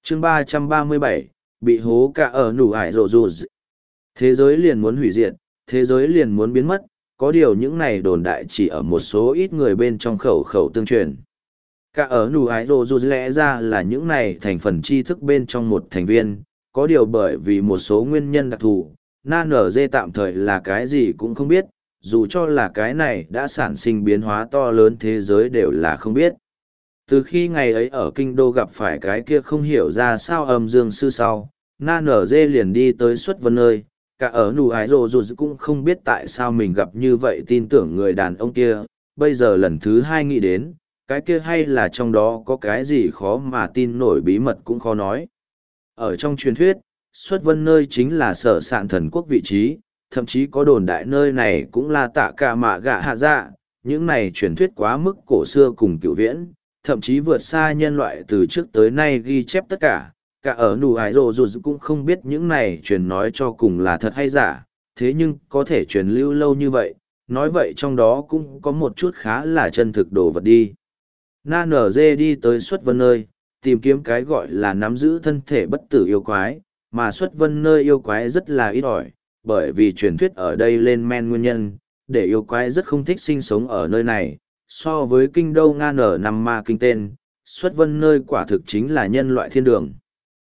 chương 337, bị hố cả ở nủ ải rộ rụt. Thế giới liền muốn hủy diệt, thế giới liền muốn biến mất, có điều những này đồn đại chỉ ở một số ít người bên trong khẩu khẩu tương truyền. Cả ở nủ ải rộ rụt lẽ ra là những này thành phần tri thức bên trong một thành viên, có điều bởi vì một số nguyên nhân đặc thù, na nở dê tạm thời là cái gì cũng không biết, dù cho là cái này đã sản sinh biến hóa to lớn thế giới đều là không biết. Từ khi ngày ấy ở kinh đô gặp phải cái kia không hiểu ra sao âm dương sư sau, na nở dê liền đi tới xuất vân nơi, cả ở nụ ái rồ rụt cũng không biết tại sao mình gặp như vậy tin tưởng người đàn ông kia, bây giờ lần thứ hai nghĩ đến, cái kia hay là trong đó có cái gì khó mà tin nổi bí mật cũng khó nói. Ở trong truyền thuyết, xuất vân nơi chính là sở sạn thần quốc vị trí, thậm chí có đồn đại nơi này cũng là tạ cả mạ gạ hạ dạ, những này truyền thuyết quá mức cổ xưa cùng cựu viễn, thậm chí vượt xa nhân loại từ trước tới nay ghi chép tất cả ở nụ ái rồ rụt cũng không biết những này truyền nói cho cùng là thật hay giả, thế nhưng có thể truyền lưu lâu như vậy, nói vậy trong đó cũng có một chút khá là chân thực đồ vật đi. Na nở dê đi tới xuất vân nơi, tìm kiếm cái gọi là nắm giữ thân thể bất tử yêu quái, mà xuất vân nơi yêu quái rất là ít ỏi, bởi vì truyền thuyết ở đây lên men nguyên nhân, để yêu quái rất không thích sinh sống ở nơi này. So với kinh đô nga nở nằm ma kinh tên, xuất vân nơi quả thực chính là nhân loại thiên đường.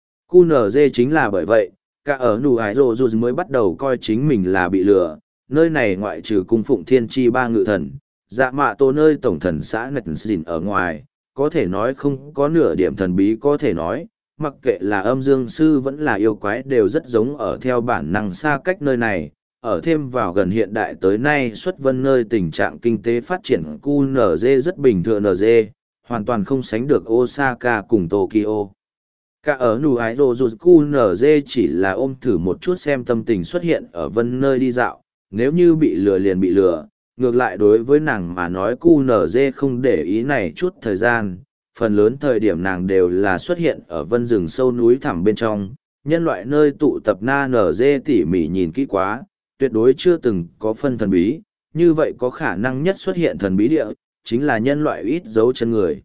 QNZ chính là bởi vậy, cả ở nụ ái rồ rụt mới bắt đầu coi chính mình là bị lừa, nơi này ngoại trừ cung phụng thiên tri ba ngự thần, dạ mạ tô nơi tổng thần xã nạch xỉn ở ngoài, có thể nói không có nửa điểm thần bí có thể nói, mặc kệ là âm dương sư vẫn là yêu quái đều rất giống ở theo bản năng xa cách nơi này, ở thêm vào gần hiện đại tới nay xuất vân nơi tình trạng kinh tế phát triển QNZ rất bình thường NZ, hoàn toàn không sánh được Osaka cùng Tokyo. Cả ở nụ ái rồ rụt QNZ chỉ là ôm thử một chút xem tâm tình xuất hiện ở vân nơi đi dạo, nếu như bị lừa liền bị lừa, ngược lại đối với nàng mà nói QNZ không để ý này chút thời gian, phần lớn thời điểm nàng đều là xuất hiện ở vân rừng sâu núi thẳm bên trong, nhân loại nơi tụ tập na nở dê tỉ mỉ nhìn kỹ quá, tuyệt đối chưa từng có phân thần bí, như vậy có khả năng nhất xuất hiện thần bí địa, chính là nhân loại ít dấu chân người.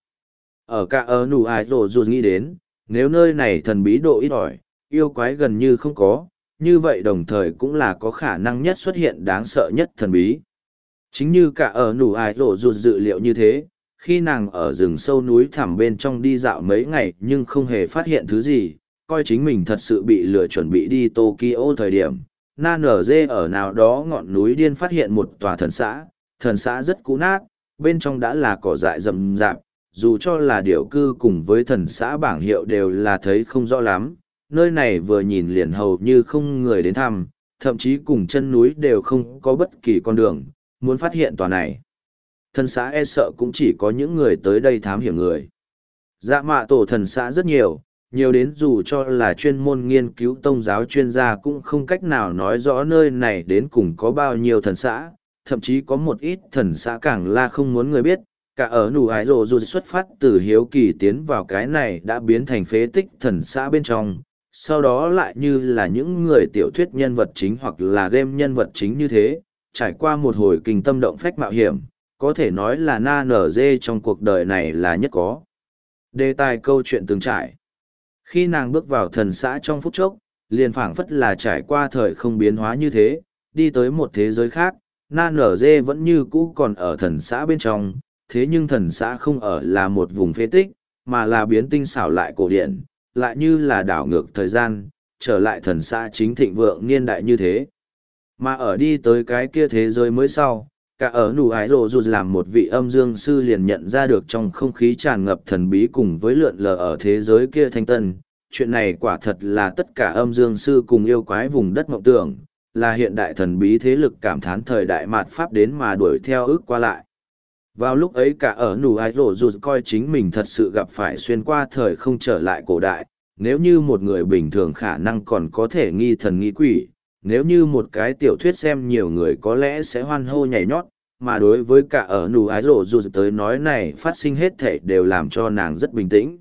Ở cả ở nụ ái rồ rụt nghĩ đến, nếu nơi này thần bí độ ít ỏi, yêu quái gần như không có, như vậy đồng thời cũng là có khả năng nhất xuất hiện đáng sợ nhất thần bí. Chính như cả ở nụ ái rồ rụt dự liệu như thế, khi nàng ở rừng sâu núi thẳm bên trong đi dạo mấy ngày nhưng không hề phát hiện thứ gì, coi chính mình thật sự bị lừa chuẩn bị đi Tokyo thời điểm. Na nở dê ở nào đó ngọn núi điên phát hiện một tòa thần xã rất cũ nát, bên trong đã là cỏ dại rậm rạp, dù cho là điểu cư cùng với thần xã bảng hiệu đều là thấy không rõ lắm, nơi này vừa nhìn liền hầu như không người đến thăm, thậm chí cùng chân núi đều không có bất kỳ con đường, muốn phát hiện tòa này. Thần xã e sợ cũng chỉ có những người tới đây thám hiểm người. Dạ mạ tổ thần xã rất nhiều, nhiều đến dù cho là chuyên môn nghiên cứu tông giáo chuyên gia cũng không cách nào nói rõ nơi này đến cùng có bao nhiêu thần xã, thậm chí có một ít thần xã càng là không muốn người biết. Cả ở nụ ái rồ dù xuất phát từ hiếu kỳ tiến vào cái này đã biến thành phế tích thần xã bên trong, sau đó lại như là những người tiểu thuyết nhân vật chính hoặc là game nhân vật chính như thế, trải qua một hồi kinh tâm động phách mạo hiểm, có thể nói là na nở dê trong cuộc đời này là nhất có. Đề tài câu chuyện từng trải. Khi nàng bước vào thần xã trong phút chốc, liền phảng phất là trải qua thời không biến hóa như thế, đi tới một thế giới khác, na nở dê vẫn như cũ còn ở thần xã bên trong, thế nhưng thần xã không ở là một vùng phế tích, mà là biến tinh xảo lại cổ điển, lại như là đảo ngược thời gian, trở lại thần xã chính thịnh vượng niên đại như thế. Mà ở đi tới cái kia thế giới mới sau, cả ở nụ ái rồ rụt làm một vị âm dương sư liền nhận ra được trong không khí tràn ngập thần bí cùng với lượn lờ ở thế giới kia thanh tân. Chuyện này quả thật là tất cả âm dương sư cùng yêu quái vùng đất mộng tưởng, là hiện đại thần bí thế lực cảm thán thời đại mạt Pháp đến mà đuổi theo ước qua lại. Vào lúc ấy cả ở nụ ái rồ rụt coi chính mình thật sự gặp phải xuyên qua thời không trở lại cổ đại, nếu như một người bình thường khả năng còn có thể nghi thần nghi quỷ, nếu như một cái tiểu thuyết xem nhiều người có lẽ sẽ hoan hô nhảy nhót, mà đối với cả ở nụ ái rồ rụt tới nói này phát sinh hết thể đều làm cho nàng rất bình tĩnh.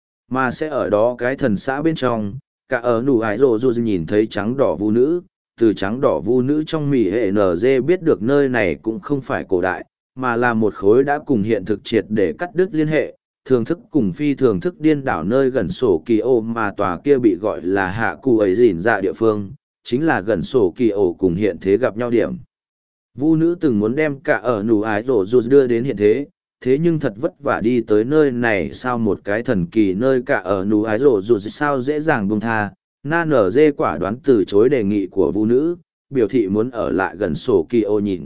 Mà sẽ ở đó cái thần xã bên trong, cả ở nụ ái rồ rụt nhìn thấy trắng đỏ vu nữ, từ trắng đỏ vu nữ trong mỉ hệ NG biết được nơi này cũng không phải cổ đại, mà là một khối đã cùng hiện thực triệt để cắt đứt liên hệ, thường thức cùng phi thường thức điên đảo nơi gần sổ kỳ ô mà tòa kia bị gọi là hạ cụ ấy dìn dạ địa phương, chính là gần sổ kỳ ô cùng hiện thế gặp nhau điểm. Vu nữ từng muốn đem cả ở nụ ái rổ rụt đưa đến hiện thế, thế nhưng thật vất vả đi tới nơi này sao một cái thần kỳ nơi cả ở nụ ái rổ rụt sao dễ dàng buông tha. Na nở dê quả đoán từ chối đề nghị của Vu nữ, biểu thị muốn ở lại gần sổ kỳ ô nhìn.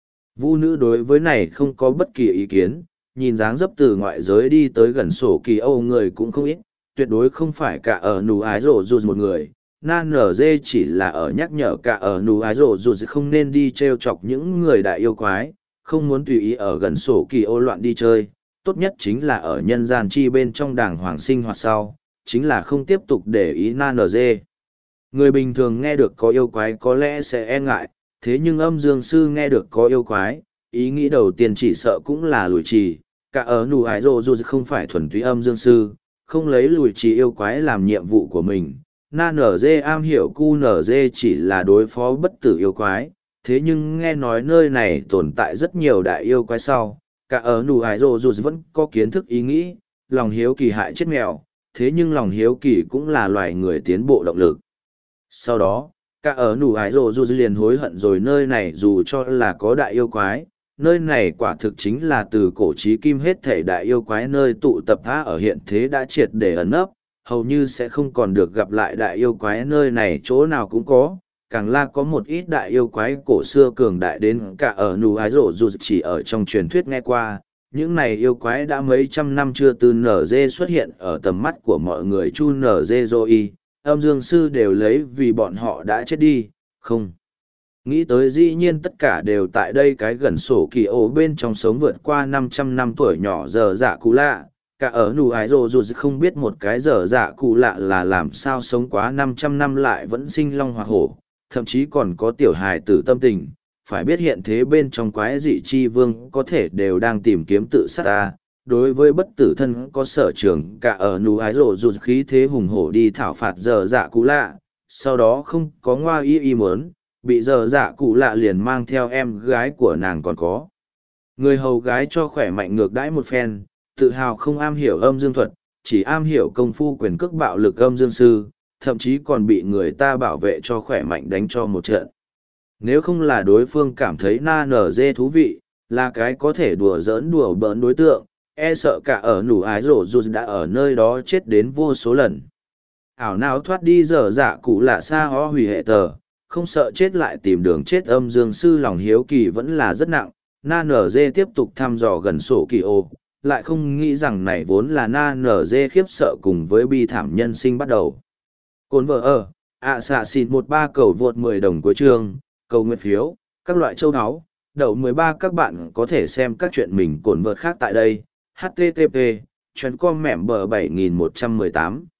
Vu nữ đối với này không có bất kỳ ý kiến, nhìn dáng dấp từ ngoại giới đi tới gần sổ kỳ ô người cũng không ít, tuyệt đối không phải cả ở nụ ái rổ rụt một người. Na nở dê chỉ là ở nhắc nhở cả ở nụ ái rổ rụt không nên đi t r e o chọc những người đại yêu quái, không muốn tùy ý ở gần sổ kỳ ô loạn đi chơi, tốt nhất chính là ở nhân gian chi bên trong đàng hoàng sinh hoạt sau, chính là không tiếp tục để ý Na nở dê. Người bình thường nghe được có yêu quái có lẽ sẽ e ngại, thế nhưng âm dương sư nghe được có yêu quái, ý nghĩ đầu tiên chỉ sợ cũng là lùi trì. Cả ở nụ ái rổ rụt không phải thuần túy âm dương sư, không lấy lùi trì yêu quái làm nhiệm vụ của mình. Na nở dê am hiểu cu nở dê chỉ là đối phó bất tử yêu quái, thế nhưng nghe nói nơi này tồn tại rất nhiều đại yêu quái sau, cả ở nụ ái rồ dù vẫn có kiến thức ý nghĩ, lòng hiếu kỳ hại chết mèo, thế nhưng lòng hiếu kỳ cũng là loài người tiến bộ động lực. Sau đó, cả ở nụ ái rồ dù liền hối hận rồi nơi này dù cho là có đại yêu quái, nơi này quả thực chính là từ cổ chí kim hết thể đại yêu quái nơi tụ tập tha ở hiện thế đã triệt để ẩn nấp, hầu như sẽ không còn được gặp lại đại yêu quái nơi này chỗ nào cũng có, càng là có một ít đại yêu quái cổ xưa cường đại đến cả ở nụ ái rổ dù chỉ ở trong truyền thuyết nghe qua, những này yêu quái đã mấy trăm năm chưa từ nở dê xuất hiện ở tầm mắt của mọi người chu nở dê rồi, âm dương sư đều lấy vì bọn họ đã chết đi, không. Nghĩ tới dĩ nhiên tất cả đều tại đây cái gần sổ kỳ ổ bên trong sống vượt qua 500 năm tuổi nhỏ giờ dạ cũ lạ. Cả ở nụ ái rồ dù không biết một cái giờ dạ cụ lạ là làm sao sống quá 500 năm lại vẫn sinh long hoa hổ, thậm chí còn có tiểu hài tử tâm tình, phải biết hiện thế bên trong quái dị chi vương có thể đều đang tìm kiếm tự sát ta. Đối với bất tử thân có sở trường cả ở nụ ái rồ dù khí thế hùng hổ đi thảo phạt giờ dạ cụ lạ, sau đó không có ngoa y mớn, bị giờ dạ cụ lạ liền mang theo em gái của nàng còn có. Người hầu gái cho khỏe mạnh ngược đãi một phen, tự hào không am hiểu âm dương thuật, chỉ am hiểu công phu quyền cước bạo lực âm dương sư, thậm chí còn bị người ta bảo vệ cho khỏe mạnh đánh cho một trận. Nếu không là đối phương cảm thấy na nở dê thú vị, là cái có thể đùa giỡn đùa bỡn đối tượng, e sợ cả ở nụ ái rổ dù đã ở nơi đó chết đến vô số lần. Ảo nào thoát đi dở dạ cụ lạ xa ho hủy hệ tờ, không sợ chết lại tìm đường chết âm dương sư lòng hiếu kỳ vẫn là rất nặng. Na nở dê tiếp tục thăm dò gần sổ kỳ ô, lại không nghĩ rằng này vốn là na nở dê khiếp sợ cùng với bi thảm nhân sinh bắt đầu. Cồn vợ ở, xạ xịn 13 cầu vượt 10 đồng cuối chương, cầu nguyện phiếu, các loại châu áo, đậu 13 các bạn có thể xem các chuyện mình cồn vợt khác tại đây. HTTP, chuyến com mẻm bờ 7118.